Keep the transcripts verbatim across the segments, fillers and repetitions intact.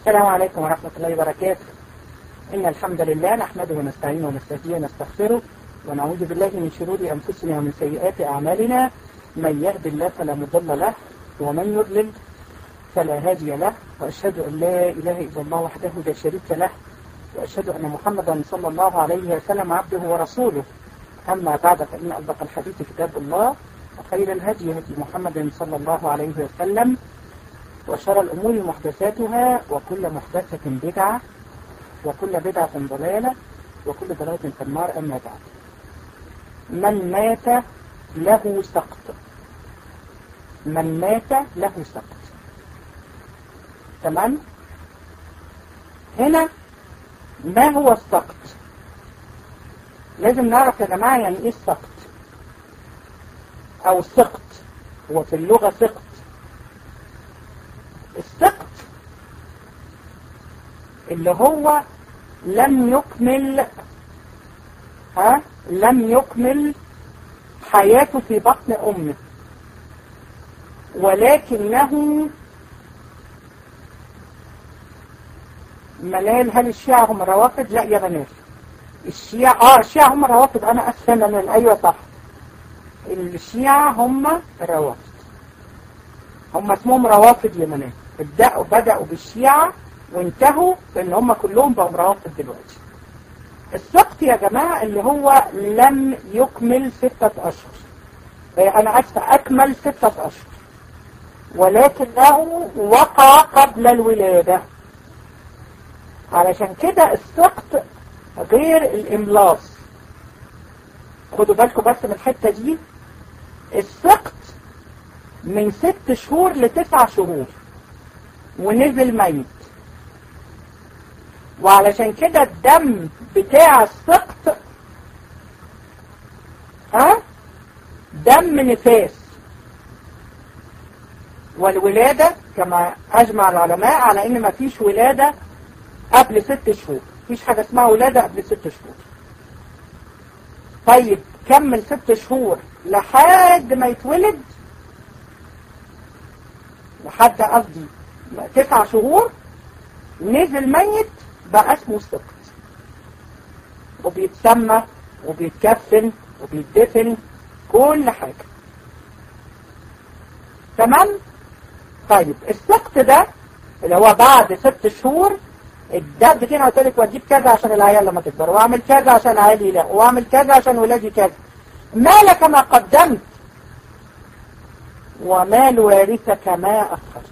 السلام عليكم ورحمة الله وبركاته. إن الحمد لله نحمده ونستعينه ونستهديه ونستغفره ونعوذ بالله من شرور أنفسنا ومن سيئات أعمالنا. من يهد الله فلا مضل له ومن يضلل فلا هادي له، وأشهد أن لا إله إلا الله وحده لا شريك له، وأشهد أن محمدا صلى الله عليه وسلم عبده ورسوله. أما بعد، فإن أصدق الحديث كتاب الله، وخير الهدي هدي محمد صلى الله عليه وسلم، وشر الأمور محدثاتها، وكل محدثة بدعة، وكل بدعة ضلالة، وكل ضلالة في النار. أما بعد، من مات له سقط، من مات له سقط. تمام؟ هنا ما هو السقط؟ لازم نعرف يا جماعة يعني ايه السقط او السقط. هو في اللغة سقط. السقط اللي هو لم يكمل ها لم يكمل حياته في بطن امه، ولكنه ملال. هل الشيعة هم الروافض؟ لا يا بنات، الشيعة اه الشيعة هم الروافض. انا اسفة من ايوه صح، الشيعة هم الروافض، هم اسمهم روافض يمنية. بدأوا بدأوا بالشيعة وانتهوا بان هم كلهم بقوا روافض دلوقتي. السقط يا جماعة اللي هو لم يكمل ستة اشهر، انا اسفة اكمل ستة اشهر، ولكنه وقع قبل الولادة. علشان كده السقط غير الاملاص. خدوا بالكم بس من الحتة دي. السقط من ست شهور لتسع شهور ونزل ميت، وعلشان كده الدم بتاع السقط ها دم نفاس. والولادة كما اجمع العلماء على ان مفيش ولادة قبل ست شهور، مفيش حاجة اسمها ولادة قبل ست شهور. طيب كمل ست شهور لحد ما يتولد، لحد قصدي تسع شهور، نزل ميت، بقى اسمه سقط، وبيتسمى وبيتكفن وبيتدفن كل حاجة. تمام؟ طيب السقط ده اللي هو بعد ست شهور الدب كده قلت لك واجيب كذا عشان العيال لما تكبر، واعمل كذا عشان عيالي لا، واعمل كذا عشان ولادي كذا. مالك ما قدمت ومال وارثك ما أخرت.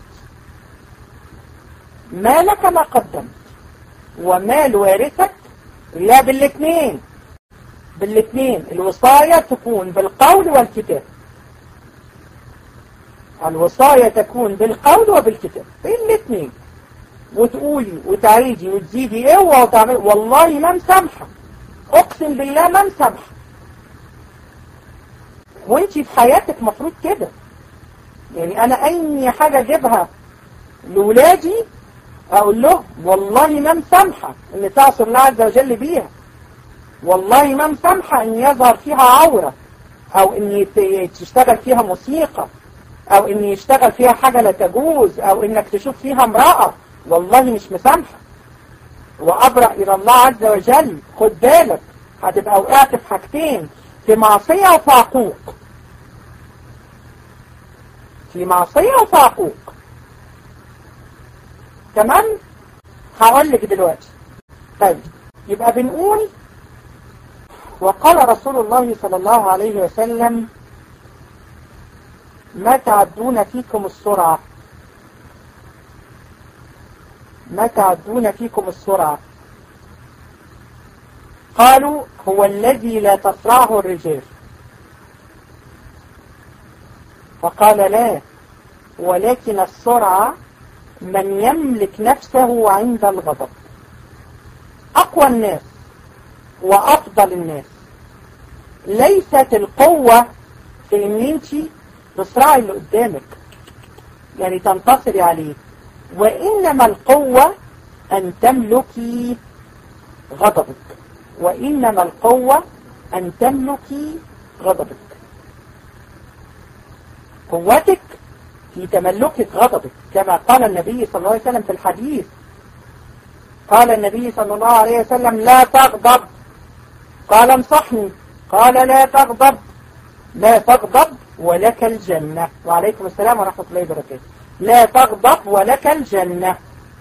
مالك ما قدمت ومال وارثك، لا بالاثنين، بالاثنين. الوصاية تكون بالقول والكتاب، الوصاية تكون بالقول وبالكتاب، بالاثنين. وتقولي وتعيدي وتزيدي اوعى وتعملي، والله ما مسامحة، اقسم بالله ما مسامحة. وانتي في حياتك مفروض كده. يعني انا اي حاجة اجيبها لولادي اقول له والله ما مسامحة ان تعصي الله عز وجل بيها، والله ما مسامحة ان يظهر فيها عورة، او ان تشتغل فيها موسيقى، او ان يشتغل فيها حاجة لا تجوز، او انك تشوف فيها امرأة، والله مش مسامحة. وأبرأ إلى الله عز وجل. خد بالك هتبقى وقعت في حاجتين، في معصية وفي عقوق، في معصية وفي عقوق. تمام؟ هقول لك دلوقتي. طيب يبقى بنقول وقال رسول الله صلى الله عليه وسلم ما تعدون فيكم السرعة، ما تعدون فيكم السرعة. قالوا هو الذي لا تسرعه الرجال. فقال لا، ولكن السرعة من يملك نفسه عند الغضب. أقوى الناس وأفضل الناس ليست القوة في ان انت تسرعي اللي قدامك، يعني تنتصري عليه، وإنما القوة أن تملكي غضبك، وإنما القوة أن تملكي غضبك. قوتك في تملكك غضبك، كما قال النبي صلى الله عليه وسلم في الحديث قال النبي صلى الله عليه وسلم لا تغضب، قال انصحني، قال لا تغضب، لا تغضب ولك الجنة. وعليكم السلام ورحمة الله وبركاته. لا تغضب ولك الجنة.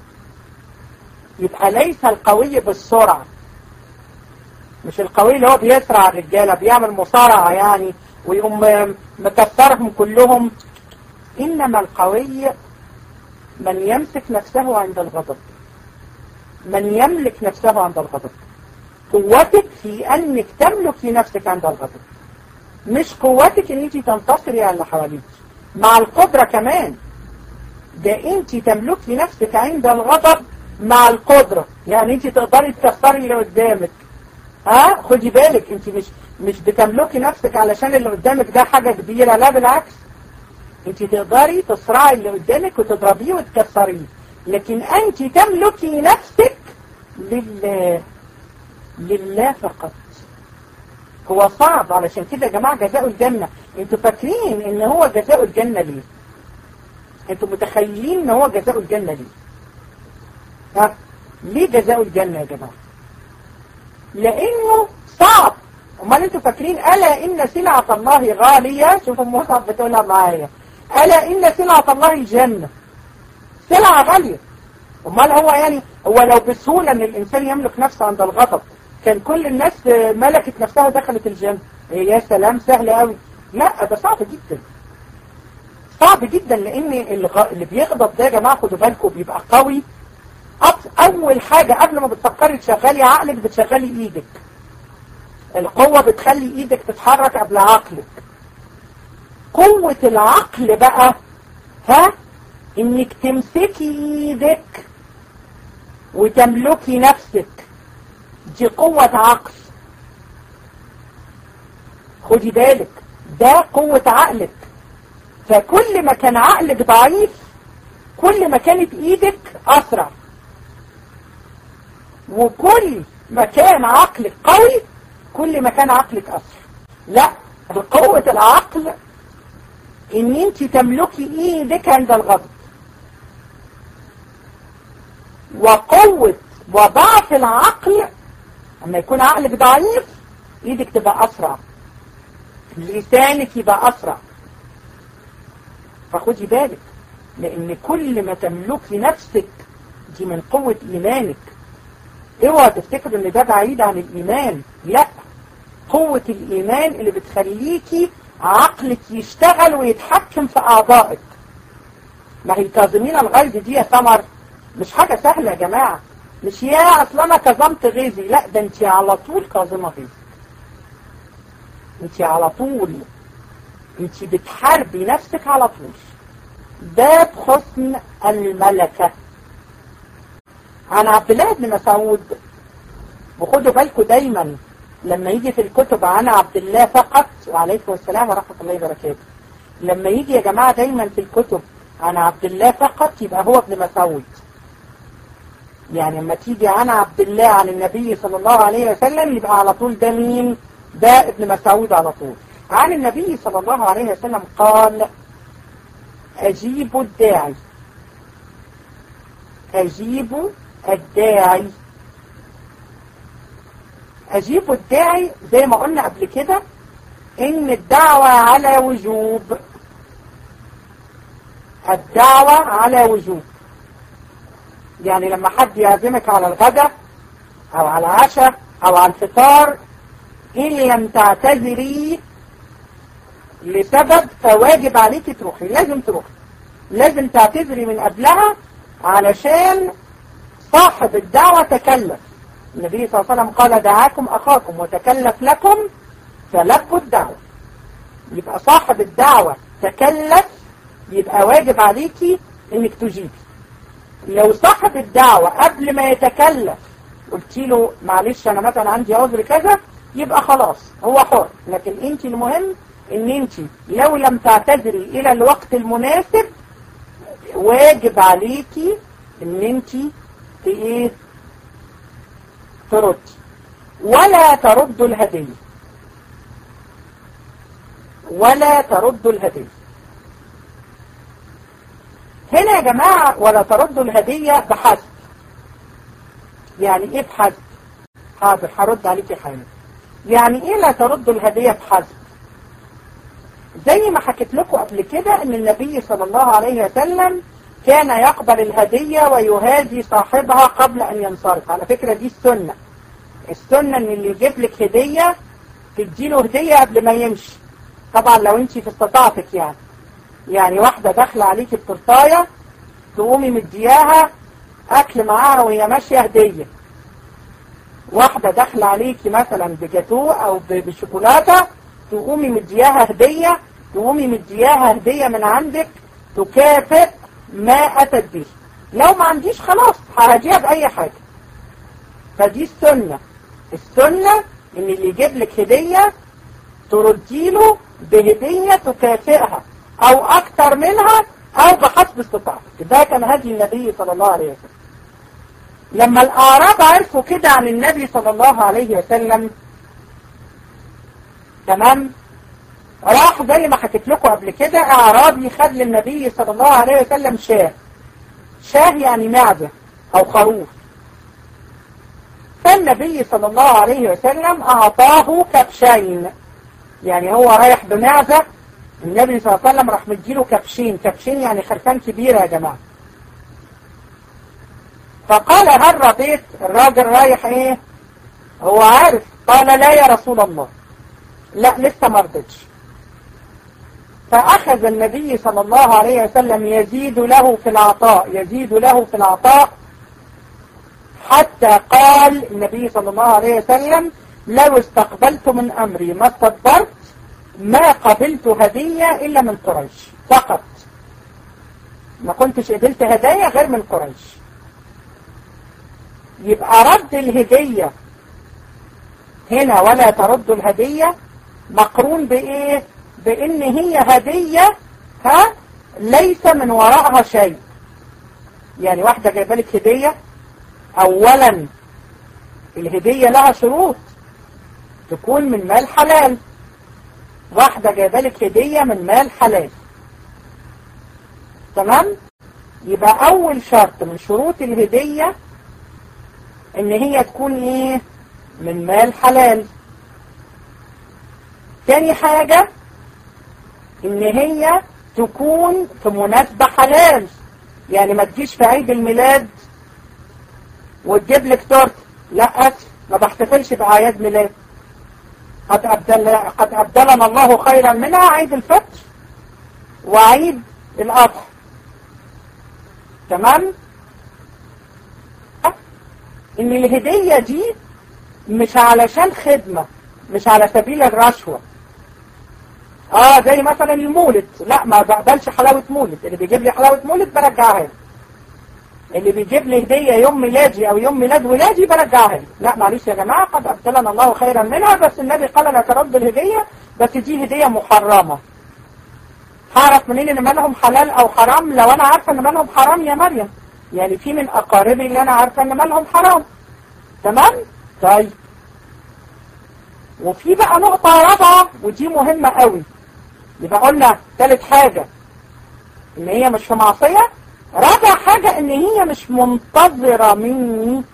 يبقى ليس القوي بالسرعة، مش القوي اللي هو بيسرع الرجالة بيعمل مصارعة يعني ويقوم مكسرهم كلهم، إنما القوي من يمسك نفسه عند الغضب، من يملك نفسه عند الغضب. قوتك في أنك تملك نفسك عند الغضب، مش قوتك ان انت تنتصري على اللي حواليك. مع القدرة كمان، ده انت تملكي نفسك عند الغضب مع القدرة، يعني انت تقدري تكسري اللي قدامك. ها خدي بالك، انت مش مش بتملكي نفسك علشان اللي قدامك ده حاجة كبيرة، لا بالعكس، انت تقدري تصرعي اللي قدامك وتضربيه وتكسريه، لكن انت تملكي نفسك لله، لله فقط. هو صعب، علشان كده يا جماعة جزاء الجنة. انتوا فاكرين ان هو جزاء الجنة ليه؟ انتوا متخيلين ان هو جزاء الجنة ليه؟ ها؟ ليه جزاء الجنة يا جماعة؟ لانه صعب. امال انتوا فاكرين الا ان سلعة الله غالية؟ شوفوا مصعب بتقولها معايا، الا ان سلعة الله الجنة. سلعة غالية. امال هو يعني هو لو بسهولة ان الانسان يملك نفسه عند الغضب كان كل الناس ملكت نفسها ودخلت الجنة. يا سلام، سهل قوي. لا، ده صعب جدا، صعب جدا، لان اللي بيغضب ده يا جماعة خدوا بالكم بيبقى قوي. اول حاجة قبل ما بتفكري تشغلي عقلك بتشغلي ايدك. القوة بتخلي ايدك تتحرك قبل عقلك. قوة العقل بقى ها انك تمسكي ايدك وتملكي نفسك، دي قوة عقل. خدي بالك، ده قوة عقلك. فكل ما كان عقلك ضعيف كل ما كانت ايدك اسرع، وكل ما كان عقلك قوي كل ما كان عقلك اسرع. لا، بقوة العقل ان انت تملكي ايدك عند الغضب، وقوة وضعف العقل اما يكون عقلك ضعيف ايدك تبقى اسرع، لسانك يبقى اسرع. فخدي بالك، لان كل ما تملكي نفسك دي من قوة ايمانك. اوعى تفتكروا ان ده بعيد عن الايمان، لا، قوة الايمان اللي بتخليكي عقلك يشتغل ويتحكم في اعضائك. ما هي كاظمين الغيظ دي يا سمر مش حاجة سهلة يا جماعة، مش يا اصل انا كظمت غيظي، لا، ده انت على طول كاظمة غيظك، انت على طول، انت بتحاربي نفسك على طول. ده بحسن الملكة. عن عبد الله بن مسعود، وخدوا بالكم دايما لما يجي في الكتب عن عبد الله فقط، وعليكم السلام ورحمة الله وبركاته، لما يجي يا جماعة دايما في الكتب عن عبد الله فقط يبقى هو ابن مسعود. يعني لما تيجي عن عبد الله عن النبي صلى الله عليه وسلم يبقى على طول ده مين؟ ده ابن مسعود على طول. عن النبي صلى الله عليه وسلم قال: أجيبوا الداعي، أجيبوا الداعي. أجيبوا الداعي زي ما قلنا قبل كده إن الدعوة على وجوب، الدعوة على وجوب. يعني لما حد يعزمك على الغداء أو على العشاء أو على الفطار، إن لم تعتذري لسبب فواجب عليك تروحي، لازم تروحي، لازم تعتذري من قبلها علشان صاحب الدعوة تكلف. النبي صلى الله عليه وسلم قال: دعاكم أخاكم وتكلف لكم فلبوا الدعوة. يبقى صاحب الدعوة تكلف، يبقى واجب عليكي انك تجيبي. لو صاحب الدعوة قبل ما يتكلف قلت له معلش انا مثلا عندي عذر كذا، يبقى خلاص هو حر. لكن انت المهم ان انت لو لم تعتذري الى الوقت المناسب واجب عليكي ان انت ايه ترد، ولا ترد الهدية، ولا ترد الهدية. هنا يا جماعة ولا ترد الهدية بحسب، يعني ايه بحسب؟ حاضر هرد عليكي حالا. يعني ايه لا ترد الهدية بحسب؟ زي ما حكيت لكم قبل كده ان النبي صلى الله عليه وسلم كان يقبل الهدية ويهادي صاحبها قبل ان ينصرف. على فكرة دي السنة. السنة ان اللي يجيب لك هدية تديله هدية قبل ما يمشي. طبعا لو انت في استطاعتك يعني يعني واحدة داخلة عليكي بتورتاية تقومي مدياها اكل معاها وهي ماشية هدية. واحدة داخلة عليكي مثلا بجاتو او بشوكولاتة تقومي مدياها هدية تقومي مدياها هدية من عندك تكافئ ما اتت به. لو ما عنديش خلاص ههديها بأي حاجة. فدي السنة. السنة ان اللي يجيب لك هدية ترديله بهدية تكافئها او اكتر منها او بحسب استطاعتك. ده كان هدي النبي صلى الله عليه وسلم. لما الاعراب عرفوا كده عن النبي صلى الله عليه وسلم تمام راح زي ما حكيت لكم قبل كده اعرابي خد للنبي صلى الله عليه وسلم شاه. شاه يعني معزة او خروف. فالنبي صلى الله عليه وسلم اعطاه كبشين. يعني هو رايح بمعزة النبي صلى الله عليه وسلم راح مديله كبشين. كبشين يعني خرفان كبيرة يا جماعة. فقال هل رضيت؟ الراجل رايح ايه هو عارف. قال لا يا رسول الله لا لسه ما رضيتش. فأخذ النبي صلى الله عليه وسلم يزيد له في العطاء يزيد له في العطاء حتى قال النبي صلى الله عليه وسلم لو استقبلت من أمري ما استدبرت ما قبلت هدية إلا من قريش فقط. ما كنتش قبلت هدايا غير من قريش. يبقى رد الهدية هنا ولا ترد الهدية مقرون بإيه؟ بإن هي هدية ها ليس من وراءها شيء. يعني واحدة جايبه لك هدية أولا الهدية لها شروط تكون من مال حلال. واحدة جايبه لك هدية من مال حلال تمام. يبقى أول شرط من شروط الهدية إن هي تكون إيه من مال حلال. تاني حاجة إن هي تكون في مناسبة حلال. يعني ما تجيش في عيد الميلاد وتجيب لك تورته. لا أسف ما بحتفلش بأعياد ميلاد. قد أبدل قد أبدلنا الله خيرا منها عيد الفطر وعيد الأضحى تمام. إن الهدية دي مش علشان خدمة مش على سبيل الرشوة. اه زي مثلا المولد لا ما بقبلش حلاوة مولد. اللي بيجيب لي حلاوة مولد برجعها له. اللي بيجيب لي هدية يوم ميلادي او يوم ميلاد ولادي برجعها له. لا معلش يا جماعة قد ابدلنا الله خيرا منها. بس النبي قال لا ترد الهدية بس دي هدية محرمة. هعرف منين ان مالهم حلال او حرام؟ لو انا عارفة ان مالهم حرام يا مريم. يعني في من اقاربي اللي انا عارفة ان مالهم حرام تمام. طيب وفي بقى نقطة رابعة ودي مهمة قوي. يبقى قلنا ثالث حاجة ان هي مش في معصية. رابع حاجة ان هي مش منتظرة مني.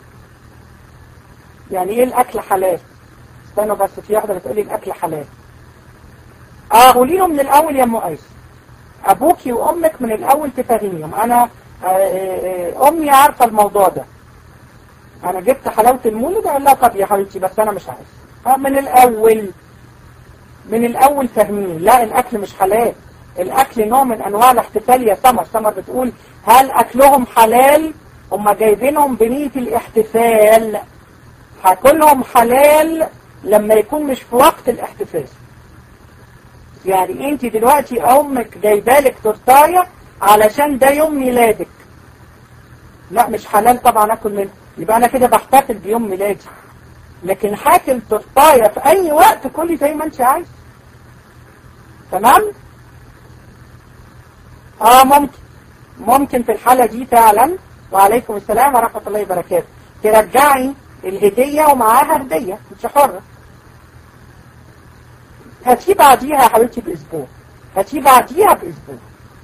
يعني ايه الاكل حلال؟ استنوا بس في واحدة بتقولي الاكل حلال. اه قولي له من الاول يا ام قيس. ابوكي وامك من الاول تفهميهم. انا امي عارفة الموضوع ده. انا جبت حلاوة المولد اقول لها طب يا حبيبتي بس انا مش عايز. من الاول من الاول فاهمين لا الاكل مش حلال. الاكل نوع من انواع الاحتفال يا سمر. سمر بتقول هل اكلهم حلال؟ هم جايبينهم بنية الاحتفال. هاكلهم حلال لما يكون مش في وقت الاحتفال. يعني انت دلوقتي امك جايبالك تورتايه علشان ده يوم ميلادك. لا مش حلال طبعا اكل منه. يبقى انا كده بحتفل بيوم ميلادي. لكن حاكل تورتايه في اي وقت كلي زي ما انت عايز تمام. اه ممكن ممكن في الحالة دي فعلا. وعليكم السلام ورحمة الله وبركاته. ترجعي الهدية ومعاها هدية انت حرة. هاتي بعديها يا حبيبتي باسبوع. هاتي بعديها باسبوع.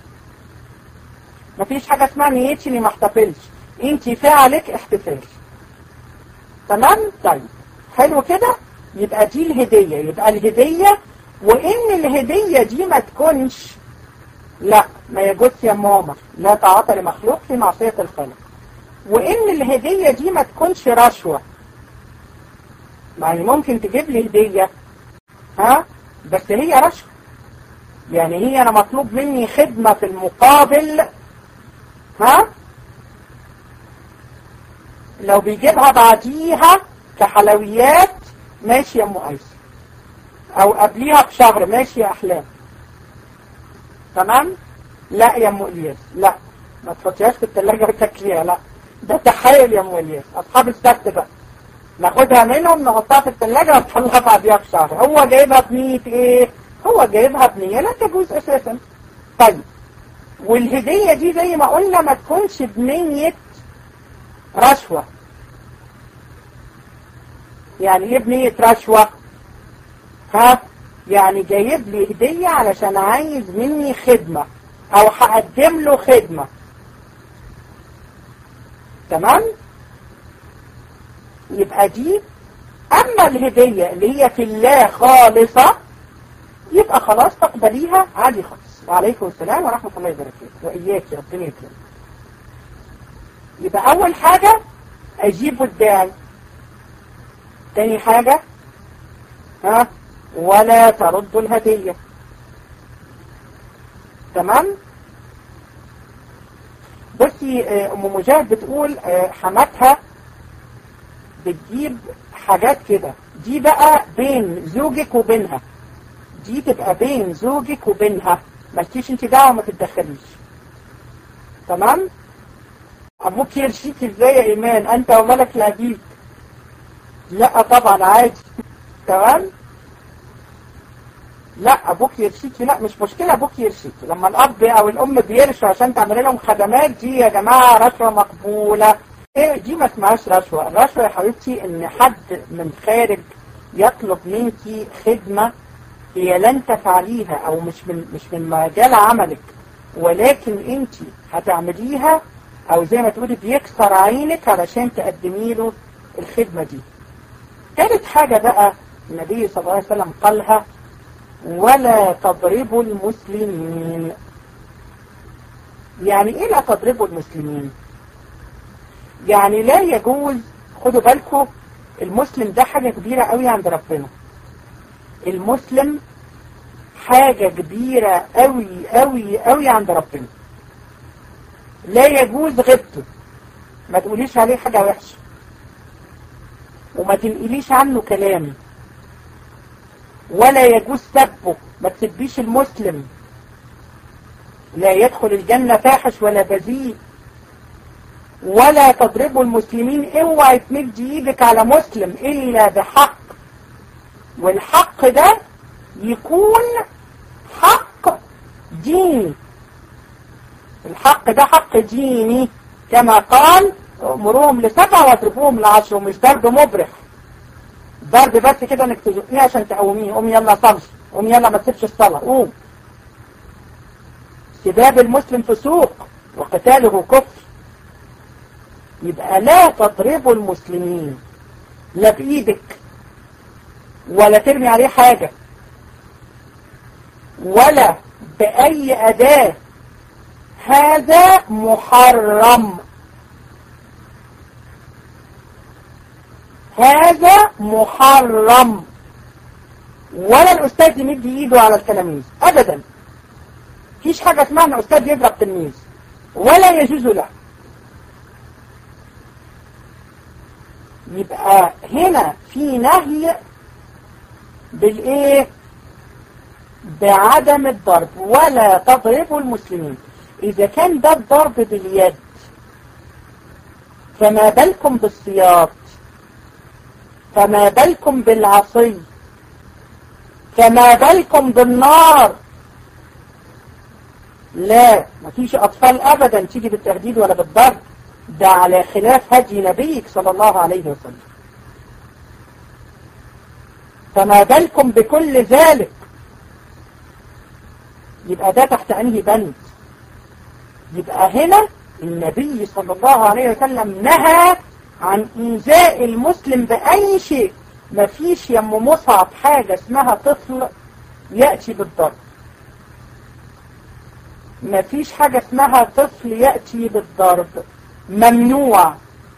مفيش حاجة اسمها نيتي اني ما احتفلش. انت فعلك احتفال. تمام؟ طيب حلو كده. يبقى دي الهدية. يبقى الهدية، وإن الهدية دي ما تكونش، لا ما يجوز يا ماما، لا تعاطى لمخلوق في معصية الخالق. وإن الهدية دي ما تكونش رشوة. يعني ممكن تجيب لي هدية ها بس هي رشوة، يعني هي أنا مطلوب مني خدمة في المقابل. ها لو بيجيبها بعديها كحلويات ماشي يا أم أيسر، أو قبليها بشهر ماشي يا أحلام. تمام؟ لا يا أم إلياس، لا ما تحطيهاش في الثلاجة وتاكليها، لا ده تحايل يا أم إلياس. أصحاب السبت بقى ناخدها منهم نحطها في الثلاجة ونطلعها بعديها بشهر. هو جايبها بنية إيه؟ هو جايبها بنية لا تجوز أساسا. طيب والهدية دي زي ما قلنا ما تكونش بنية رشوة. يعني ايه بنية رشوة؟ ها يعني جايب لي هدية علشان عايز مني خدمة او هقدم له خدمة. تمام؟ يبقى دي. اما الهدية اللي هي في الله خالصة يبقى خلاص تقبليها عادي خالص. وعليكم السلام ورحمة الله وبركاته. وإياك يا ربنا يكرمك. يبقى أول حاجة أجيب الداعي. تاني حاجة ها ولا ترد الهدية. تمام؟ بصي أم مجاهد بتقول حماتها بتجيب حاجات كده، دي بقى بين زوجك وبينها، دي تبقى بين زوجك وبينها، مالكيش انت دعوه ما تتدخليش. تمام؟ ابوك يرشيك ازاي يا ايمان؟ انت وملك لابيك. لا طبعا عادي. تمام؟ لا ابوك يرشيكي، لا مش مشكله ابوك يرشيكي. لما الاب او الام بيرشوا عشان تعملي لهم خدمات دي يا جماعه رشوه مقبوله. ايه دي ما اسمهاش رشوه. الرشوه يا حبيبتي ان حد من خارج يطلب منك خدمه هي لن تفعليها او مش من مش من مجال عملك، ولكن انت هتعمليها، او زي ما تقولي بيكسر عينك علشان تقدمي له الخدمه دي. ثالث حاجه بقى النبي صلى الله عليه وسلم قالها ولا تضربوا المسلمين. يعني ايه لا تضربوا المسلمين؟ يعني لا يجوز. خدوا بالكم المسلم ده حاجة كبيرة قوي عند ربنا. المسلم حاجة كبيرة قوي قوي قوي عند ربنا. لا يجوز غيبته، ما تقوليش عليه حاجة وحشة، وما تنقليش عنه كلام، ولا يجوز سبه، ما تسبيش المسلم. لا يدخل الجنة فاحش ولا بذيء. ولا تضربوا المسلمين، اوعي تمد ايدك على مسلم الا بحق، والحق ده يكون حق ديني. الحق ده حق ديني كما قال امروهم لسبع واضربوهم لعشر، ومش ضرب مبرح، ضرب بس كده انك تزقيه عشان تقوميه. قوم يلا صلي، قوم يلا ما تسيبش الصلاة، قوم. سباب المسلم فسوق وقتاله كفر. يبقى لا تضربوا المسلمين لا بإيدك ولا ترمي عليه حاجة ولا بأي أداة، هذا محرم. هذا محرم. ولا الأستاذ يمد إيده على التلاميذ أبدا. مفيش حاجة اسمها أن أستاذ يضرب تلميذ، ولا يجوز له. يبقى هنا في نهي بالإيه؟ بعدم الضرب. ولا تضربوا المسلمين. إذا كان ده الضرب باليد فما بالكم بالسياط، فما بالكم بالعصي، فما بالكم بالنار. لا مفيش أطفال أبدا تيجي بالتهديد ولا بالضرب، ده على خلاف هدي نبيك صلى الله عليه وسلم. فما بالكم بكل ذلك. يبقى ده تحت أنهي بند؟ يبقى هنا النبي صلى الله عليه وسلم نهى عن إيذاء المسلم بأي شيء. مفيش يا ام مصعب حاجة اسمها طفل يأتي بالضرب. مفيش حاجة اسمها طفل يأتي بالضرب. ممنوع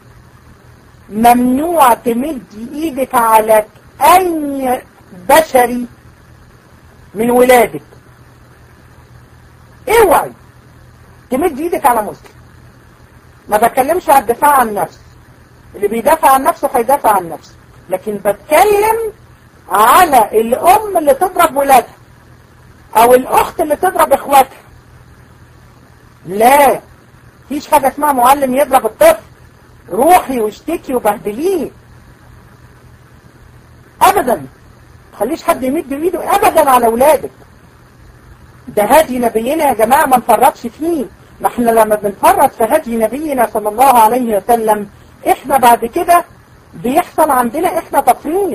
ممنوع تمد ايدك على اي بشري من ولادك. اوعي تمد ايدك على مسلم. ما بتكلمش على الدفاع عن النفس، اللي بيدافع عن نفسه هيدافع عن نفسه، لكن بتكلم على الام اللي تضرب ولادها او الاخت اللي تضرب اخواتها. لا، مفيش حاجة اسمها معلم يضرب الطفل روحي واشتكي وبهدليه ابدا. خليش حد يمد ايده ابدا على اولادك. ده هدي نبينا يا جماعة، ما نفرطش فيه. ما احنا لما بنفرط في هدي نبينا صلى الله عليه وسلم احنا بعد كده بيحصل عندنا احنا تفريط.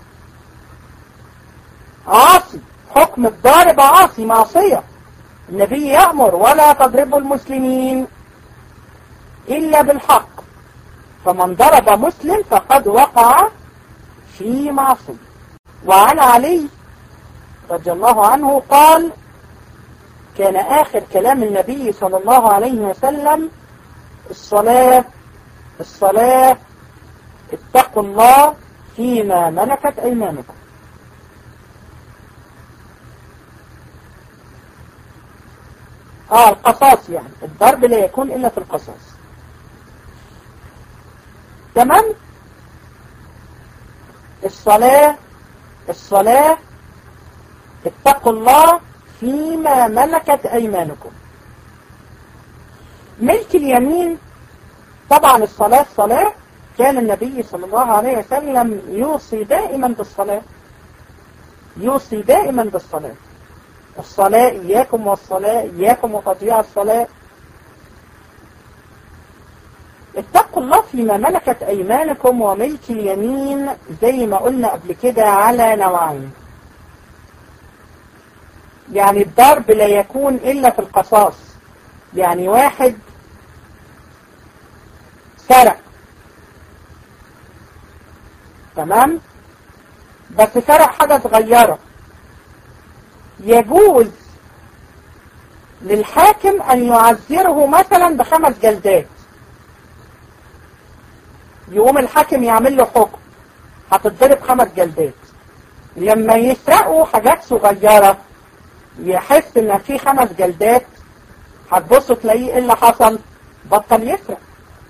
عاصي، حكم الضارب عاصي، معصية. النبي يأمر ولا تضربوا المسلمين إلا بالحق، فمن ضرب مسلم فقد وقع في معصية. وعن علي رضي الله عنه قال: كان آخر كلام النبي صلى الله عليه وسلم: الصلاة الصلاة اتقوا الله فيما ملكت أيمانكم. اه القصاص، يعني الضرب لا يكون إلا في القصاص. تمام. الصلاة الصلاة اتقوا الله فيما ملكت أيمانكم. ملك اليمين طبعا الصلاة الصلاة كان النبي صلى الله عليه وسلم يوصي دائما بالصلاة، يوصي دائما بالصلاة. الصلاة إياكم والصلاة إياكم وتضييع الصلاة. اتقوا الله فيما ملكت أيمانكم. وملك اليمين زي ما قلنا قبل كده على نوعين، يعني الضرب لا يكون إلا في القصاص. يعني واحد سرق، تمام، بس سرق حاجة صغيرة، يجوز للحاكم أن يعذره مثلا بخمس جلدات. يقوم الحاكم يعمل له حكم هتتضرب خمس جلدات. لما يسرقوا حاجات صغيرة يحس ان في خمس جلدات، هتبصوا تلاقيه ايه اللي حصل؟ بطل يسرق.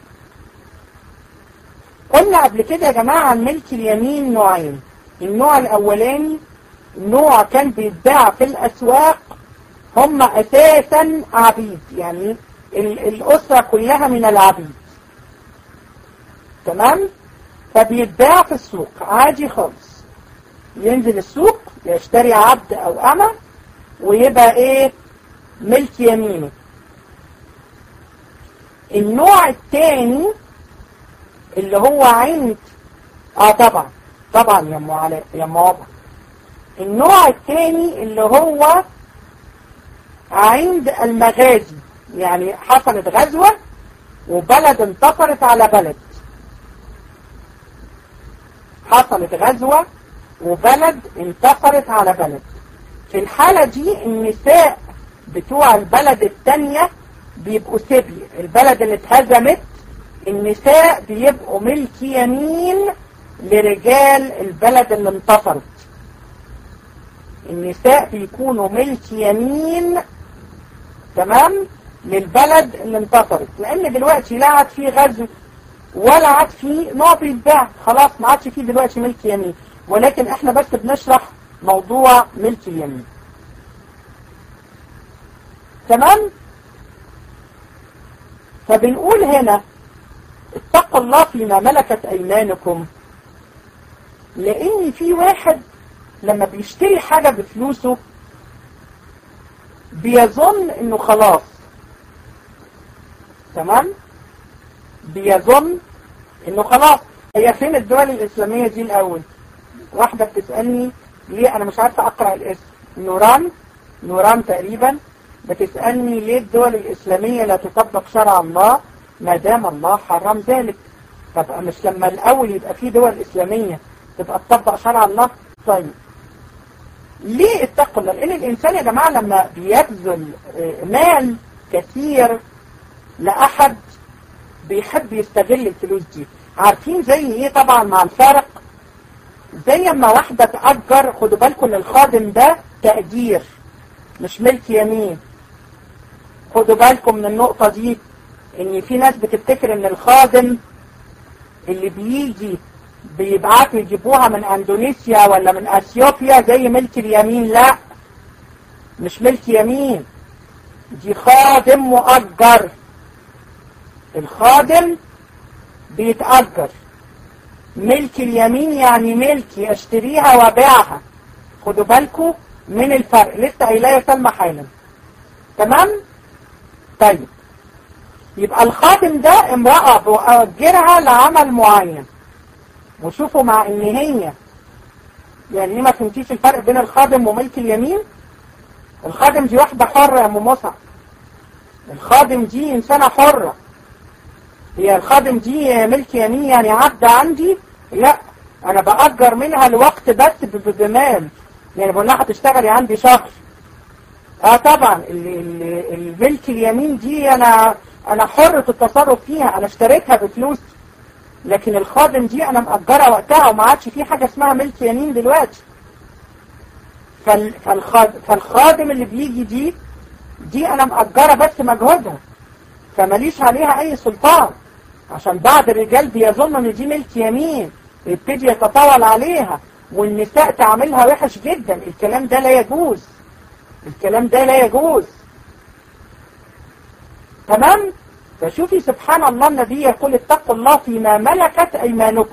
قلنا قبل كده يا جماعة عن ملك اليمين نوعين. النوع الاولاني نوع كان بيتباع في الاسواق، هم اساسا عبيد، يعني الاسرة كلها من العبيد، تمام، فبيتباع في السوق عادي خالص. ينزل السوق يشتري عبد او امة ويبقى ايه؟ ملك يمينه. النوع الثاني اللي هو عند اه طبعا طبعا يا ام علاء يا ام عمر. النوع الثاني اللي هو عند المغازي، يعني حصلت غزوة وبلد انتصرت على بلد، حصلت غزوة وبلد انتصرت على بلد. في الحالة دي النساء بتوع البلد التانية بيبقوا سبي. البلد اللي اتهزمت النساء بيبقوا ملك يمين لرجال البلد اللي انتصرت. النساء بيكونوا ملك يمين، تمام، للبلد اللي انتصرت، لان دلوقتي لا عاد في غزو ولا عاد في نوع بيتباع، خلاص ما عادش فيه دلوقتي ملك يمين. ولكن احنا بس بنشرح موضوع ملك اليمين، تمام. فبنقول هنا اتقوا الله فيما ملكت ايمانكم، لان في واحد لما بيشتري حاجة بفلوسه بيظن انه خلاص، تمام، بيظن انه خلاص. هي فين الدول الاسلامية دي الاول؟ واحدة بتسألني ليه، انا مش عارفة اقرأ الاسم، نوران نوران تقريبا، بتسألني ليه الدول الاسلامية لا تطبق شرع الله ما دام الله حرم ذلك. طب مش لما الاول يبقى في دول اسلامية تبقى تطبق شرع الله؟ طيب ليه اتقوا الله؟ لان الانسان يا جماعة لما بيبذل مال كثير لأحد بيحب يستغل الفلوس دي. عارفين زي ايه طبعا مع الفارق؟ زي اما واحدة تأجر، خدوا بالكم للخادم ده تأجير مش ملك يمين. خدوا بالكم من النقطة دي، ان في ناس بتفتكر ان الخادم اللي بيجي بيبعتوا يجيبوها من اندونيسيا ولا من اثيوبيا زي ملك اليمين. لا، مش ملك يمين، دي خادم مؤجر. الخادم بيتأجر. ملك اليمين يعني ملكي اشتريها وابيعها. خدوا بالكم من الفرق، لسه قايلاه سلمى حالا. تمام؟ طيب يبقى الخادم ده امرأة بأجرها لعمل معين. وشوفوا مع ان هي يعني ما فهمتيش الفرق بين الخادم وملك اليمين. الخادم دي واحدة حرة يا ام مصعب. الخادم دي انسانة حرة. هي الخادم دي ملك يمين يعني عبد عندي؟ لا، انا بأجر منها لوقت بس بمال. يعني بقول لها هتشتغلي عندي شهر. اه طبعا الملك اليمين دي انا انا حرة التصرف فيها، انا اشتريتها بفلوس. لكن الخادم دي انا مأجرة وقتها وما عادش في حاجة اسمها ملك يمين دلوقتي. فالخادم, فالخادم اللي بيجي دي دي انا مأجرة بس مجهودها، فماليش عليها اي سلطان. عشان بعض الرجال بيظن ان دي ملك يمين يبتدي يتطاول عليها والنساء تعملها وحش جدا. الكلام ده لا يجوز. الكلام ده لا يجوز. تمام؟ فشوفي سبحان الله النبي يقول اتقوا الله فيما ملكت ايمانكم.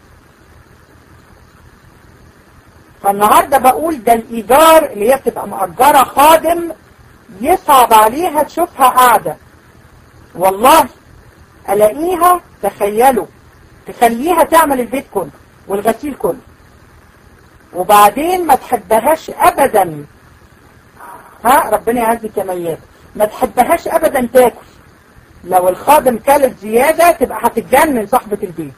فالنهارده بقول ده الايجار اللي هي بتبقى مأجرة خادم يصعب عليها تشوفها قاعدة. والله الاقيها تخيلوا تخليها تعمل البيت كله والغسيل كله، وبعدين ما تحبهاش ابدا. ها ربنا يعزك يا ميات. ما تحبهاش ابدا تاكل. لو الخادم كلت زيادة تبقى هتتجنن صاحبة البيت.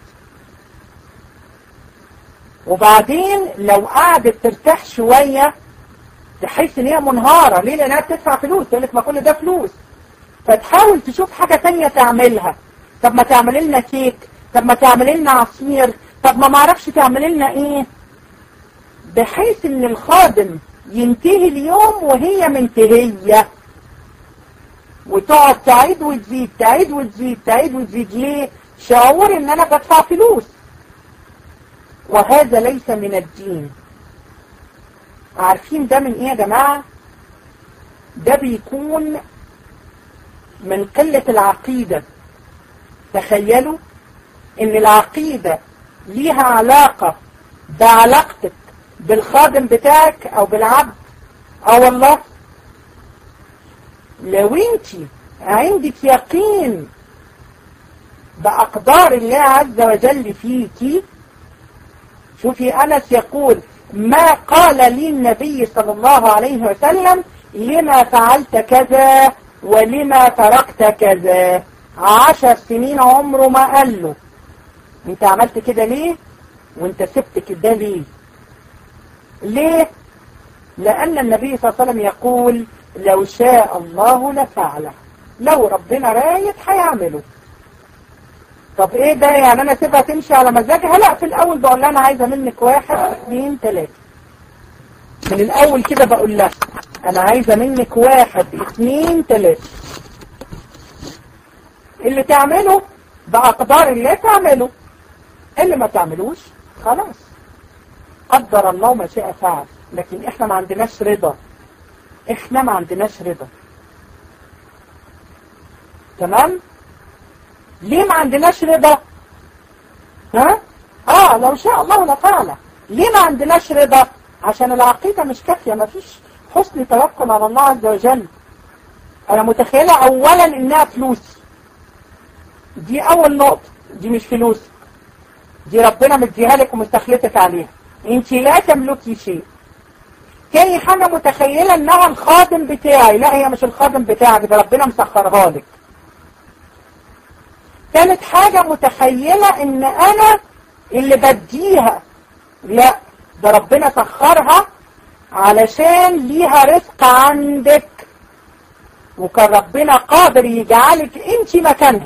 وبعدين لو قعدت ترتاح شوية تحس ان هي منهارة. ليه؟ لانها بتدفع فلوس. تقول لك ما كل ده فلوس. فتحاول تشوف حاجة تانية تعملها. طب ما تعمل لنا كيك، طب ما تعمل لنا عصير، طب ما معرفش تعمل لنا ايه، بحيث ان الخادم ينتهي اليوم وهي منتهية، وتقعد تعيد وتزيد تعيد وتزيد تعيد وتزيد. ليه؟ شعور ان انا بدفع فلوس. وهذا ليس من الدين. عارفين ده من ايه يا جماعة؟ ده بيكون من قلة العقيدة. تخيلوا ان العقيدة ليها علاقة بعلاقتك بالخادم بتاعك او بالعبد. اه والله لو انت عندك يقين بأقدار الله عز وجل فيك. شوفي أنس يقول ما قال لي النبي صلى الله عليه وسلم لما فعلت كذا ولما تركت كذا. عشر سنين عمره ما قال له انت عملت كده ليه وانت سبت كده ليه. ليه؟ لأن النبي صلى الله عليه وسلم يقول لو شاء الله لفعله. لو ربنا رايد هيعمله. طب ايه ده؟ يعني انا سيبها تمشي على مزاجها؟ لا، في الاول بقول لها انا عايزه منك واحد اثنين ثلاثه. من الاول كده بقول لها انا عايزه منك واحد اثنين ثلاثه. اللي تعمله بأقدار الله تعمله، اللي ما تعملوش خلاص قدر الله ما شاء فعل. لكن احنا ما عندناش رضا. احنا ما عندناش رضا. تمام؟ ليه ما عندناش رضا؟ ها؟ اه لو شاء الله لفعله. ليه ما عندناش رضا؟ عشان العقيدة مش كافية. ما فيش حسن توكل على الله عز وجل. انا متخيلة اولا انها فلوس. دي اول نقطة. دي مش فلوس، دي ربنا مديها لك ومستخلفك عليها. انت لا تملكي شيء. تاني حاجة متخيلة انها الخادم بتاعي. لا، هي مش الخادم بتاعك، ده ربنا مسخرها لك. كانت حاجة متخيلة ان انا اللي بديها. لا، ده ربنا سخرها علشان ليها رزق عندك، وكان ربنا قادر يجعلك انت مكانها.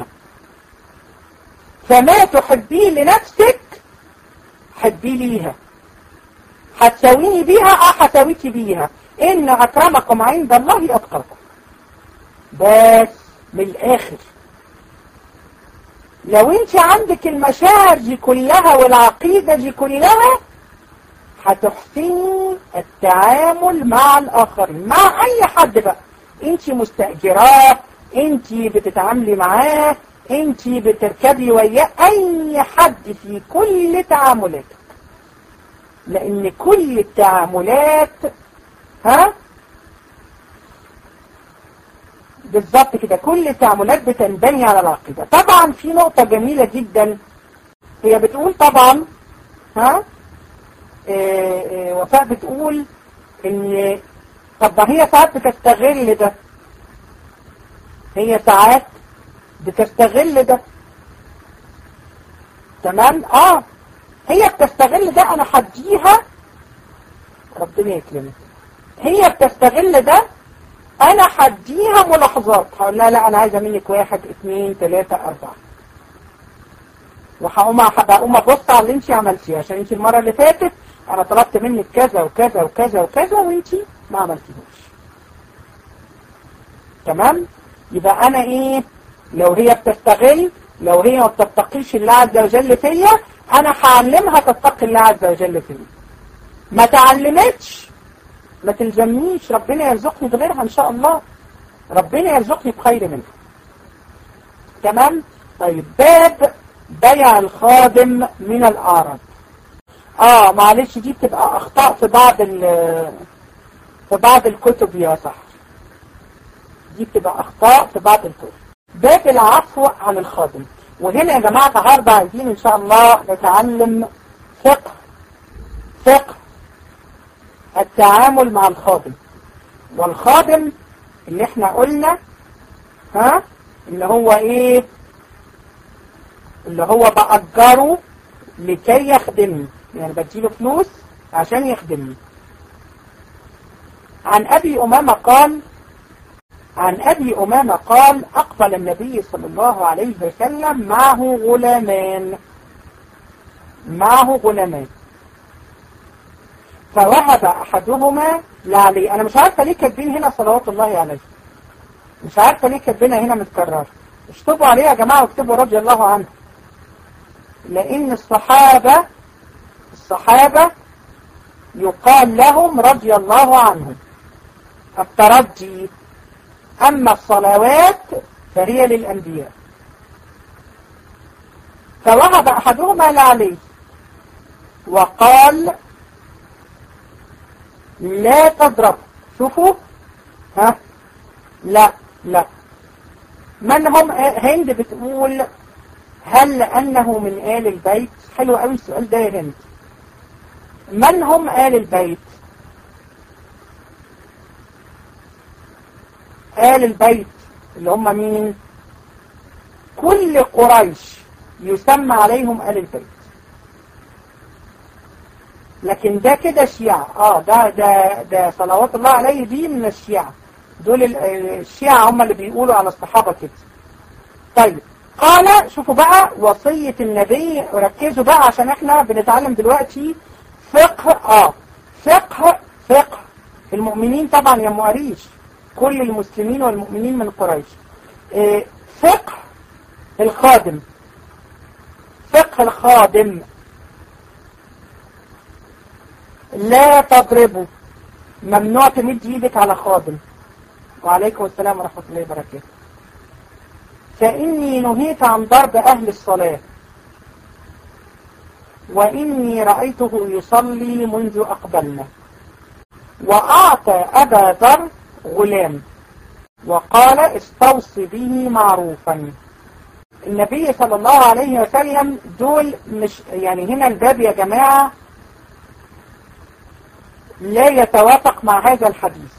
فما تحبيه لنفسك حبيه ليها. هتساويني بيها، اه هساويكي بيها. ان اكرمكم عند الله اتقاكم. بس من الاخر، لو انت عندك المشاعر دي كلها والعقيدة دي كلها، هتحسني التعامل مع الاخرين، مع اي حد بقى. انت مستأجراه، انت بتتعاملي معاه، انت بتركبي وياه، اي حد في كل تعاملاتك. لان كل التعاملات ها بالظبط كده، كل التعاملات بتنبني على العقيدة. طبعا في نقطة جميلة جدا، هي بتقول طبعا ها اه اه وفاء بتقول ان طب ما هي ساعات بتستغل ده، هي ساعات بتستغل ده. تمام، اه هي بتستغل ده. انا هديها، ربنا يكرمك، هي بتستغل ده. انا هديها ملاحظات، هقول لها لا انا عايزه منك واحد اثنين ثلاثة اربعة، وهقوم هقوم ابص على اللي انت عملتيه، عشان انت المره اللي فاتت انا طلبت منك كذا وكذا وكذا وكذا وانت ما عملتيهوش. تمام، يبقى انا ايه؟ لو هي بتستغل، لو هي ما بتتقيش الله عز وجل فيا، انا هعلمها تتقي الله عز وجل فيا. ما تعلمتش ما تلزمنيش، ربنا يرزقني بغيرها ان شاء الله، ربنا يرزقني بخير منها. تمام. طيب، باب بيع الخادم من الاعراض. اه معلش، دي بتبقى اخطاء في بعض في بعض الكتب يا صح، دي بتبقى اخطاء في بعض الكتب. باب العفو عن الخادم. وهنا يا جماعه النهارده عايزين ان شاء الله نتعلم فقه فقه التعامل مع الخادم. والخادم اللي احنا قلنا ها اللي هو ايه؟ اللي هو بأجره لكي يخدمني، يعني بديله فلوس عشان يخدمني. عن أبي أمامة قال عن أبي أمامة قال أقبل النبي صلى الله عليه وسلم معه غلامان معه غلامان فوهب أحدهما لعلي. أنا مش عارفة ليه كاتبين هنا صلوات الله عليه، مش عارفة ليه كاتبينها هنا متكررة. اشتبوا عليها يا جماعة واكتبوا رضي الله عنه، لأن الصحابة الصحابة يقال لهم رضي الله عنهم الترجي، أما الصلوات فهي للأنبياء. فوهب أحدهما لعلي وقال لا تضرب. شوفوا ها لا لا من هم؟ هند بتقول هل أنه من آل البيت؟ حلو قوي السؤال ده يا هند. من هم آل البيت؟ آل البيت اللي هم مين؟ كل قريش يسمى عليهم آل البيت، لكن ده كده شيعة. اه ده ده ده صلوات الله عليه دي من الشيعة، دول الشيعة هم اللي بيقولوا على الصحابة كده. طيب، قال شوفوا بقى وصية النبي، وركزوا بقى عشان احنا بنتعلم دلوقتي فقه اه فقه فقه المؤمنين طبعا يا مواريش، كل المسلمين والمؤمنين من قريش. اه فقه الخادم فقه الخادم لا تضربوا، ممنوع تمد ايدك على خادم. وعليكم السلام ورحمة الله وبركاته. فإني نهيت عن ضرب أهل الصلاة، وإني رأيته يصلي منذ أقبلنا. وأعطى أبا ذر غلام وقال استوصي به معروفا. النبي صلى الله عليه وسلم دول مش يعني هنا الباب يا جماعة لا يتوافق مع هذا الحديث.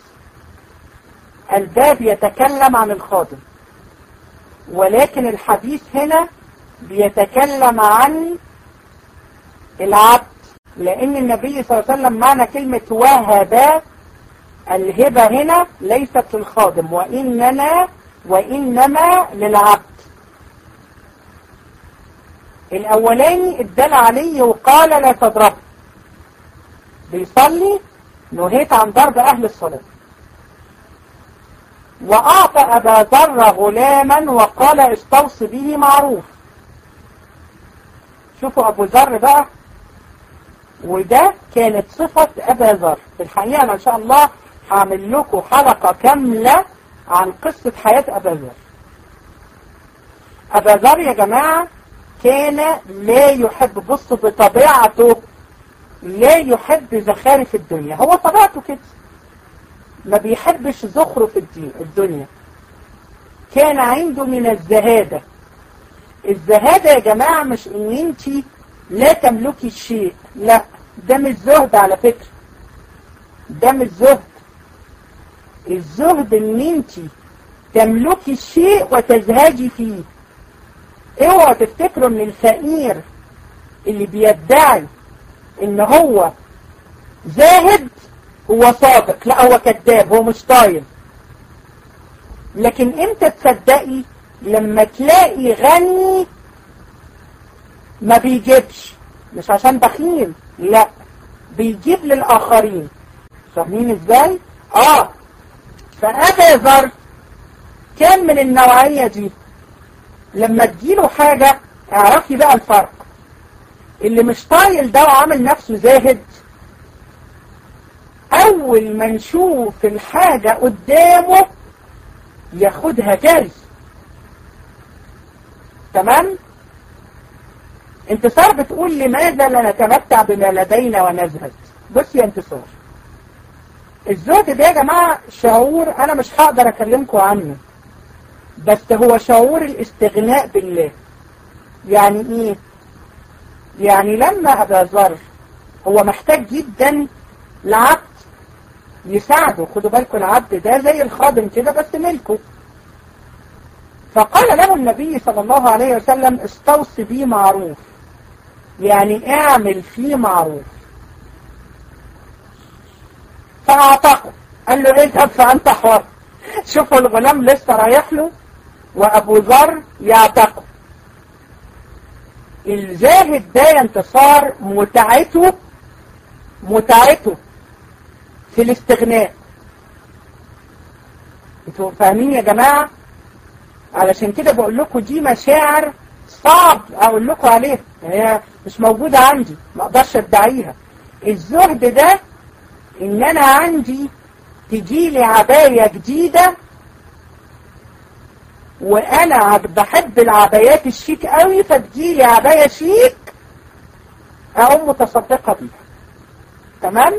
الباب يتكلم عن الخادم، ولكن الحديث هنا بيتكلم عن العبد، لأن النبي صلى الله عليه وسلم معنى كلمة وهب الهبة هنا ليست للخادم، وإنما وإنما للعبد. الأولاني ادل عليه وقال لا تضربه، بيصلي نهيت عن ضرب أهل الصلاة. وأعطى أبا ذر غلاما وقال استوصي به معروف. شوفوا أبو ذر بقى، وده كانت صفة أبا ذر. في الحقيقة أنا إن شاء الله هعمل لكم حلقة كاملة عن قصة حياة أبا ذر. أبا ذر يا جماعة كان لا يحب، بصوا بطبيعته لا يحب زخارف الدنيا، هو طبيعته كده ما بيحبش زخرف الدنيا. كان عنده من الزهادة. الزهادة يا جماعة مش ان انت لا تملكي الشيء، لا، ده مش زهد على فكرة، ده مش زهد. الزهد ان انت تملكي الشيء وتزهدي فيه. اوعوا تفتكروا ان الفقير اللي بيدعي ان هو زاهد هو صادق، لا هو كذاب، هو مش طايل. لكن امتى تصدقي؟ لما تلاقي غني ما بيجيبش، مش عشان بخيل، لا، بيجيب للآخرين. فاهمين ازاي؟ اه فأبا ذر كان من النوعية دي. لما تجيله حاجة اعرفي بقى الفرق. اللي مش طايل ده وعامل نفسه زاهد، اول ما نشوف الحاجة قدامه ياخدها جري. تمام؟ انتصار بتقول لماذا لا نتمتع بما لدينا ونزهد؟ بص يا انتصار، الزهد ده يا جماعة شعور انا مش هقدر اكلمكم عنه، بس هو شعور الاستغناء بالله. يعني ايه؟ يعني لما أبا ذر هو محتاج جدا لعبد يساعده، خدوا بالكم العبد ده زي الخادم كده بس ملكه. فقال له النبي صلى الله عليه وسلم استوصي بيه معروف، يعني اعمل فيه معروف. فاعتقه، قال له اذهب فأنت حر. شوفوا الغلام لسه رايح له وأبو ذر يعتقه. الزاهد ده يا انتصار متعته متعته في الاستغناء. انتوا فاهمين يا جماعة؟ علشان كده بقول لكم دي مشاعر صعب اقول لكم عليها، هي مش موجودة عندي، ما اقدرش ادعيها. الزهد ده ان انا عندي تجيلي عباية جديدة وانا بحب العبايات الشيك قوي، فتجيلي عباية شيك اقوم متصدقة بيها. تمام؟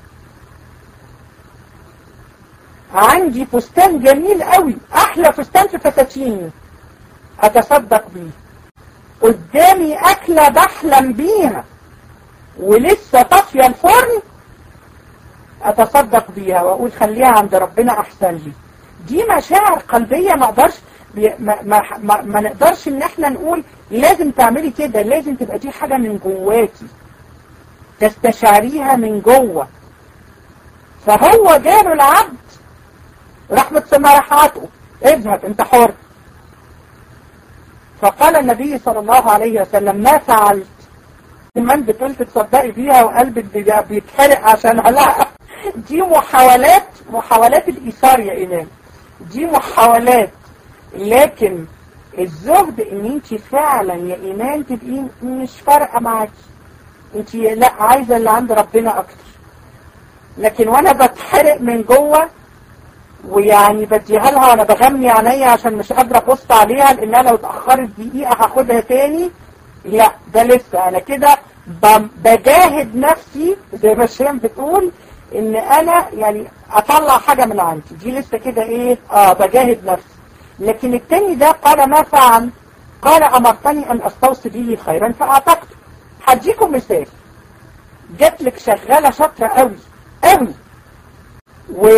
عندي فستان جميل قوي، احلى فستان في فساتيني، اتصدق بيه. قدامي اكلة بحلم بيها ولسه طافية الفرن، اتصدق بيها واقول خليها عند ربنا احسن لي. دي مشاعر قلبية ما اقدرش ما, ما, ما, ما نقدرش ان احنا نقول لازم تعملي كده، لازم تبقى دي حاجة من جواكي تستشعريها من جوه. فهو جاله العبد راح متسمى رحاته، اذهب انت حر. فقال النبي صلى الله عليه وسلم ما فعلت؟ من بتقول تصدقي بيها وقلبك بيتحرق عشان لا، دي محاولات محاولات الإيثار يا إمام، دي محاولات. لكن الزهد ان انت فعلا يا إيمان تبقي مش فارقة معاكي، انت لا عايزة اللي عند ربنا اكتر. لكن وانا بتحرق من جوه ويعني بديها لها وانا بغمي عينيا عشان مش قادرة ابص عليها لانها لو اتأخرت دقيقة هاخدها تاني، لا ده لسه انا كده بجاهد نفسي زي ما الشيخ بتقول ان انا يعني اطلع حاجة من عندي، دي لسه كده ايه اه بجاهد نفسي. لكن التاني ده قال ما فعل؟ قال امرتني ان استوصي به خيرا فاعتقد. هديكم مثال، جات لك شغالة شاطرة قوي قوي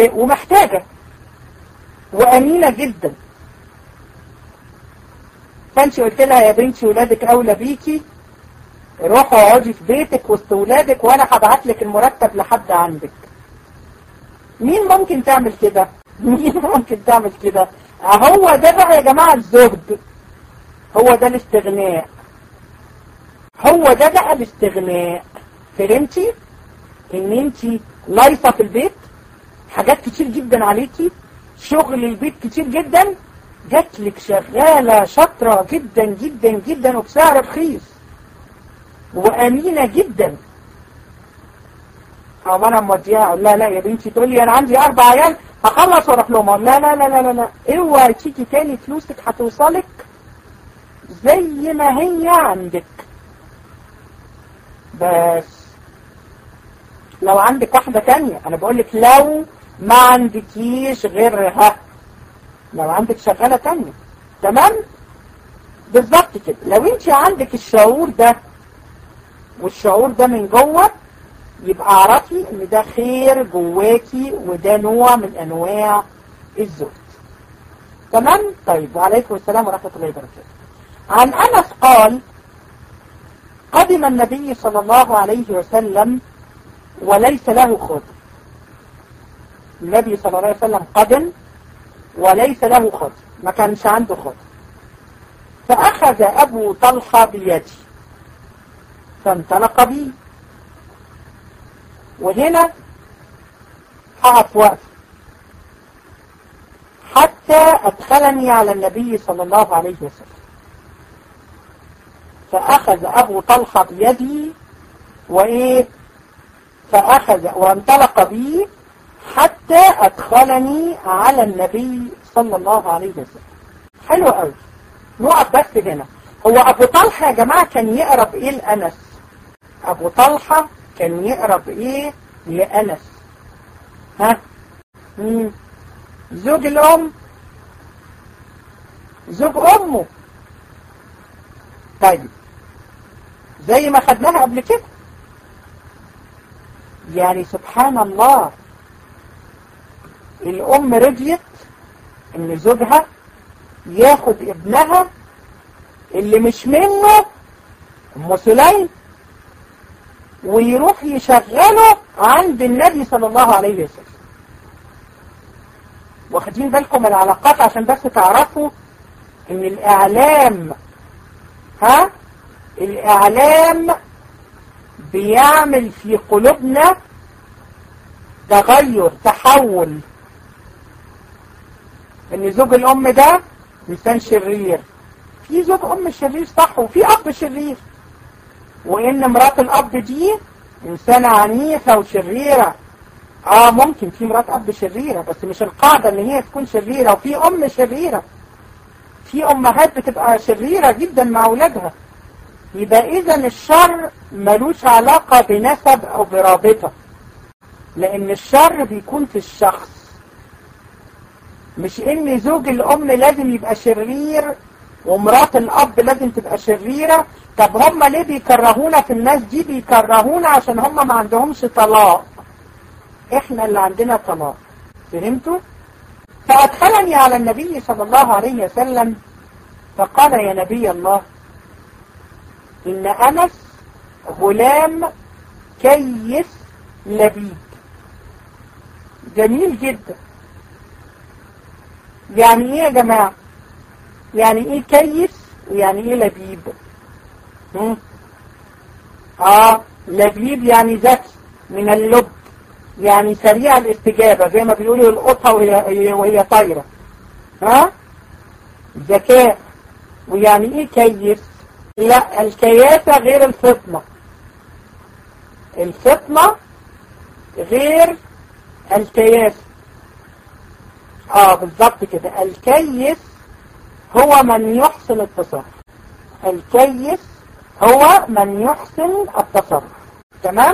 ومحتاجة وامينة جدا، فانت قلت لها يا بنتي ولادك اولى بيكي، روحوا اقعدي في بيتك وسط ولادك وانا هبعت لك المرتب لحد عندك. مين ممكن تعمل كده؟ مين ممكن تعمل كده؟ هو ده بقى يا جماعة الزهد، هو ده الاستغناء، هو ده بقى الاستغناء. فهمتي؟ ان انت لايصة في البيت، حاجات كتير جدا عليكي، شغل البيت كتير جدا، جاتلك شغالة شاطرة جدا جدا جدا وبسعر رخيص وامينة جدا، او انا موديها اقول لها لا يا بنتي، تقول لي انا عندي اربع عيال هخلص واروح لهم، لا لا لا لا لا لا اوعي تيجي تاني، فلوسك هتوصلك زي ما هي عندك. بس لو عندك واحدة تانية، انا بقولك لو ما عندكيش غيرها، لو عندك شغالة تانية، تمام؟ بالظبط كده. لو انت عندك الشعور ده والشعور ده من جوه، يبقى اعرفي ان ده خير جواكي وده نوع من انواع الزهد. تمام؟ طيب، وعليكم السلام ورحمة الله وبركاته. عن انس قال: قدم النبي صلى الله عليه وسلم وليس له خادم. النبي صلى الله عليه وسلم قدم وليس له خادم، ما كانش عنده خادم. فأخذ أبو طلحة بيدي فانطلق بي. وهنا هقف وقف حتى أدخلني على النبي صلى الله عليه وسلم. فأخذ أبو طلحة بيدي وإيه فأخذ وانطلق بي حتى أدخلني على النبي صلى الله عليه وسلم. حلو قوي. نقف بس هنا. هو أبو طلحة يا جماعة كان يقرب إيه لأنس؟ أبو طلحة كان يقرب إيه لأنس؟ ها؟ مم. زوج الأم، زوج أمه. طيب، زي ما خدناها قبل كده. يعني سبحان الله، الأم رضيت إن زوجها ياخد ابنها اللي مش منه، أم سليم، ويروح يشغله عند النبي صلى الله عليه وسلم. واخدين بالكم العلاقات عشان بس تعرفوا إن الإعلام ها الإعلام بيعمل في قلوبنا تغير، تحول، ان زوج الام ده انسان شرير. في زوج ام شرير صح، وفي اب شرير، وان مرات الاب دي انسانة عنيفة وشريرة. اه ممكن في مرات اب شريرة، بس مش القاعدة ان هي تكون شريرة. وفي ام شريرة، في امهات بتبقى شريرة جدا مع اولادها. يبقى اذا الشر ملوش علاقة بنسب او برابطة، لان الشر بيكون في الشخص، مش ان زوج الام لازم يبقى شرير ومرات الاب لازم تبقى شريرة. طب هم ليه بيكرهونا في الناس دي؟ بيكرهونا عشان هم ما عندهمش طلاق، احنا اللي عندنا طلاق. فهمتوا؟ فأدخلني على النبي صلى الله عليه وسلم فقال: يا نبي الله، إن أنس غلام كيس لبيب. جميل جدا. يعني ايه يا جماعة؟ يعني ايه كيس ويعني ايه لبيب؟ هم؟ اه لبيب يعني ذكي، من اللب، يعني سريع الاستجابة، زي ما بيقولوا القطة وهي, وهي طايرة. ها؟ ذكاء. ويعني ايه كيس؟ لا، الكياسة غير الفطنة. الفطنة غير الكياسة. اه بالظبط كده. الكيس هو من يحسن التصرف. الكيس هو من يحسن التصرف. تمام؟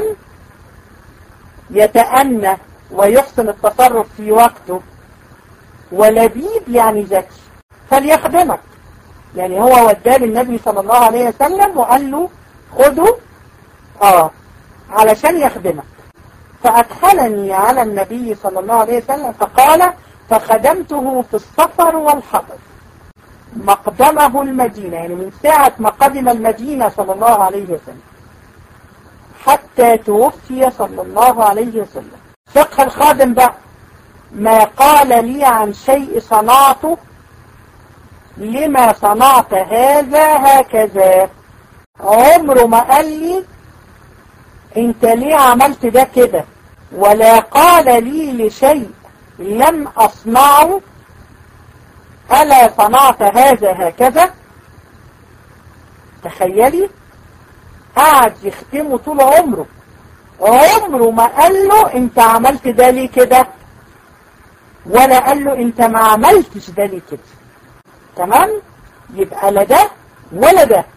يتأنى ويحسن التصرف في وقته. ولبيب يعني ذكي، فليخدمك. يعني هو وداه للنبي صلى الله عليه وسلم وقال له خده اه علشان يخدمك. فأدخلني على النبي صلى الله عليه وسلم فقال: فخدمته في السفر والحضر. مقدمه المدينة، يعني من ساعة ما قدم المدينة صلى الله عليه وسلم حتى توفي صلى الله عليه وسلم. فقه الخادم بقى: ما قال لي عن شيء صنعته لما صنعت هذا هكذا. عمره ما قال لي انت ليه عملت ده كده، ولا قال لي لشيء لم أصنعه ألا صنعت هذا هكذا. تخيلي، قاعد يختمه طول عمره، عمره ما قال له انت عملت ده ليه كده، ولا قال له انت ما عملتش ده ليه كده. تمام؟ يبقى لا ده ولا ده.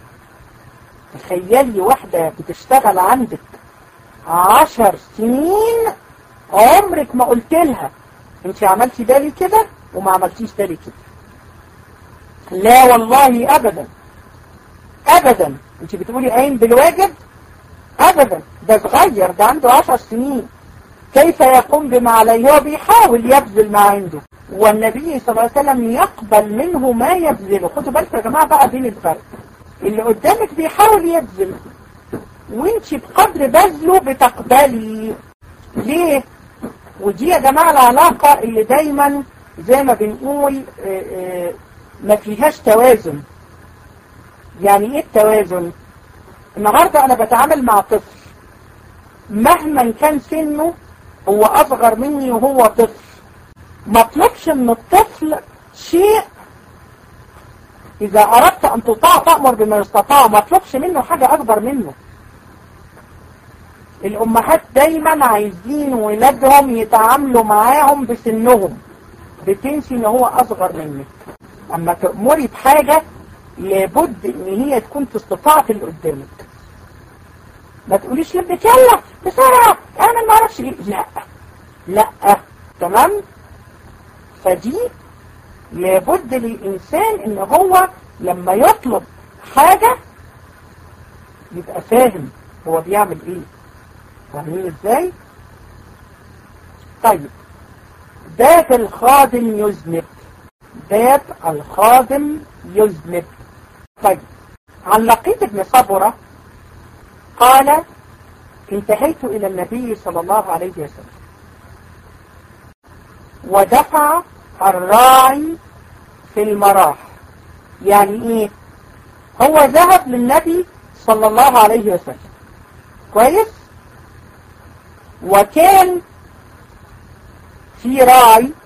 تخيلي واحدة بتشتغل عندك عشر سنين عمرك ما قلت لها انت عملتي ده ليه كده وما عملتيش ده ليه كده. لا والله ابدا ابدا. انت بتقولي قايم بالواجب؟ ابدا، ده صغير، ده عنده عشر سنين، كيف يقوم بما عليه؟ هو بيحاول يبذل ما عنده، والنبي صلى الله عليه وسلم يقبل منه ما يبذله. خدوا بالكم يا جماعه بقى بين الفرق، اللي قدامك بيحاول يبذل وانت بقدر بذله بتقبلي. ليه؟ ودي يا جماعه العلاقه اللي دايما زي ما بنقول اه اه ما فيهاش توازن. يعني ايه التوازن؟ النهارده انا بتعامل مع طفل مهما كان سنه، هو اصغر مني وهو طفل، ما اطلبش من الطفل شيء. اذا اردت ان تطاع فأمر بما يستطاع، ما اطلبش منه حاجة اكبر منه. الامهات دايما عايزين ولادهم يتعاملوا معاهم بسنهم، بتنسي ان هو اصغر منك. اما تأمري بحاجة لابد ان هي تكون في استطاعة اللي قدامك. ما تقوليش لابنك يلا بسرعة اعمل ما اعرفش ايه. لا لا. تمام؟ فدي لابد للإنسان ان هو لما يطلب حاجة يبقى فاهم هو بيعمل ايه. فاهمين ازاي؟ طيب، باب الخادم يذنب. باب الخادم يذنب. طيب، عن لقيط بن صبرة قال: انتهيت إلى النبي صلى الله عليه وسلم ودفع الراعي في المراح. يعني ايه؟ هو ذهب للنبي صلى الله عليه وسلم، كويس؟ وكان في راعي